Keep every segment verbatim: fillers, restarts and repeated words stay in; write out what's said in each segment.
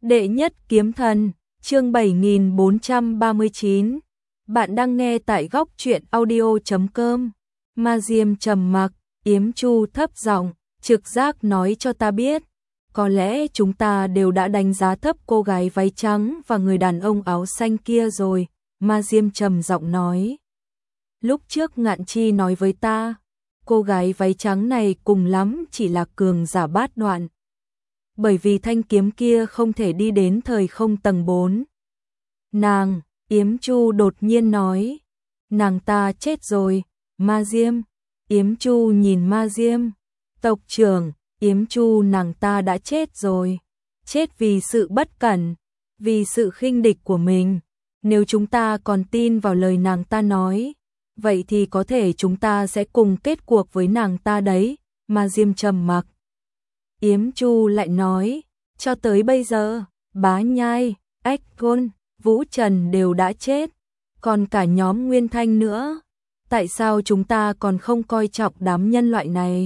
Đệ nhất kiếm thần, chương bảy nghìn bốn trăm ba mươi chín. Bạn đang nghe tại góc truyện audio chấm com. Ma Diêm trầm mặc, Yếm Chu thấp giọng, trực giác nói cho ta biết, có lẽ chúng ta đều đã đánh giá thấp cô gái váy trắng và người đàn ông áo xanh kia rồi. Ma Diêm trầm giọng nói. Lúc trước Ngạn Chi nói với ta, cô gái váy trắng này cùng lắm chỉ là cường giả bát đoạn. Bởi vì thanh kiếm kia không thể đi đến thời không tầng bốn. Nàng, Yếm Chu đột nhiên nói, nàng ta chết rồi. Ma Diêm, Yếm Chu nhìn Ma Diêm, tộc trưởng, Yếm Chu nàng ta đã chết rồi. Chết vì sự bất cẩn, vì sự khinh địch của mình. Nếu chúng ta còn tin vào lời nàng ta nói, vậy thì có thể chúng ta sẽ cùng kết cuộc với nàng ta đấy. Ma Diêm trầm mặc. Yếm Chu lại nói, cho tới bây giờ, Bá Nhai, Ách Gôn, Vũ Trần đều đã chết, còn cả nhóm Nguyên Thanh nữa. Tại sao chúng ta còn không coi trọng đám nhân loại này?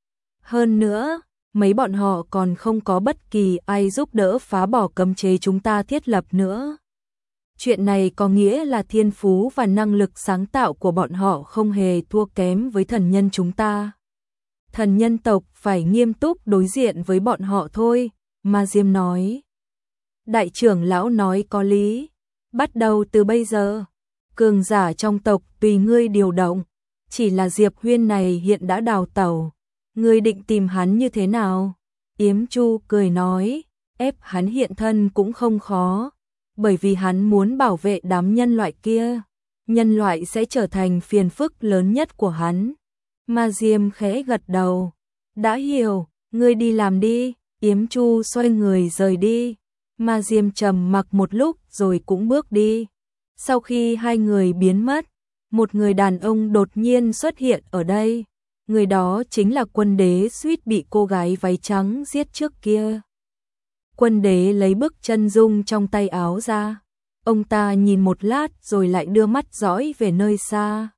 Hơn nữa, mấy bọn họ còn không có bất kỳ ai giúp đỡ phá bỏ cấm chế chúng ta thiết lập nữa. Chuyện này có nghĩa là thiên phú và năng lực sáng tạo của bọn họ không hề thua kém với thần nhân chúng ta. Thần nhân tộc phải nghiêm túc đối diện với bọn họ thôi, Ma Diêm nói. Đại trưởng lão nói có lý, bắt đầu từ bây giờ, cường giả trong tộc tùy ngươi điều động, chỉ là Diệp Huyên này hiện đã đào tẩu, ngươi định tìm hắn như thế nào? Yếm Chu cười nói, ép hắn hiện thân cũng không khó, bởi vì hắn muốn bảo vệ đám nhân loại kia, nhân loại sẽ trở thành phiền phức lớn nhất của hắn. Ma Diêm khẽ gật đầu, đã hiểu, ngươi đi làm đi. Yếm Chu xoay người rời đi. Ma Diêm trầm mặc một lúc rồi cũng bước đi. Sau khi hai người biến mất, một người đàn ông đột nhiên xuất hiện ở đây. Người đó chính là Quân Đế suýt bị cô gái váy trắng giết trước kia. Quân Đế lấy bức chân dung trong tay áo ra. Ông ta nhìn một lát rồi lại đưa mắt dõi về nơi xa.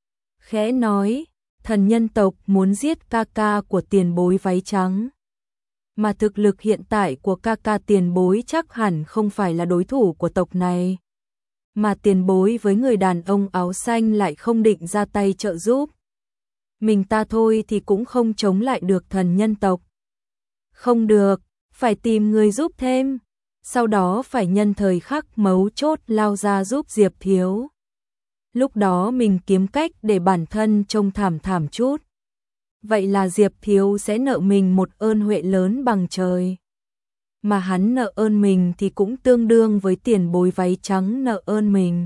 Khẽ nói, thần nhân tộc muốn giết ca ca của tiền bối váy trắng. Mà thực lực hiện tại của ca ca tiền bối chắc hẳn không phải là đối thủ của tộc này. Mà tiền bối với người đàn ông áo xanh lại không định ra tay trợ giúp. Mình ta thôi thì cũng không chống lại được thần nhân tộc. Không được, phải tìm người giúp thêm. Sau đó phải nhân thời khắc mấu chốt lao ra giúp Diệp Thiếu. Lúc đó mình kiếm cách để bản thân trông thảm thảm chút. Vậy là Diệp Thiếu sẽ nợ mình một ơn huệ lớn bằng trời. Mà hắn nợ ơn mình thì cũng tương đương với tiền bối váy trắng nợ ơn mình.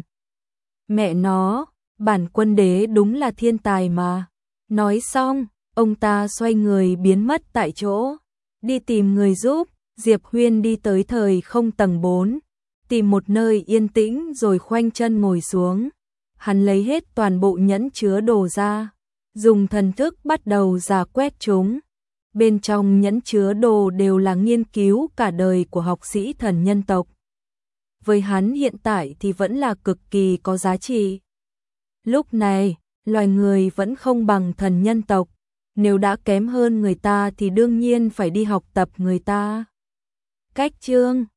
Mẹ nó, bản Quân Đế đúng là thiên tài mà. Nói xong, ông ta xoay người biến mất tại chỗ. Đi tìm người giúp, Diệp Huyên đi tới thời không tầng bốn. Tìm một nơi yên tĩnh rồi khoanh chân ngồi xuống. Hắn lấy hết toàn bộ nhẫn chứa đồ ra, dùng thần thức bắt đầu rà quét chúng. Bên trong nhẫn chứa đồ đều là nghiên cứu cả đời của học sĩ thần nhân tộc. Với hắn hiện tại thì vẫn là cực kỳ có giá trị. Lúc này, loài người vẫn không bằng thần nhân tộc. Nếu đã kém hơn người ta thì đương nhiên phải đi học tập người ta. Cách chương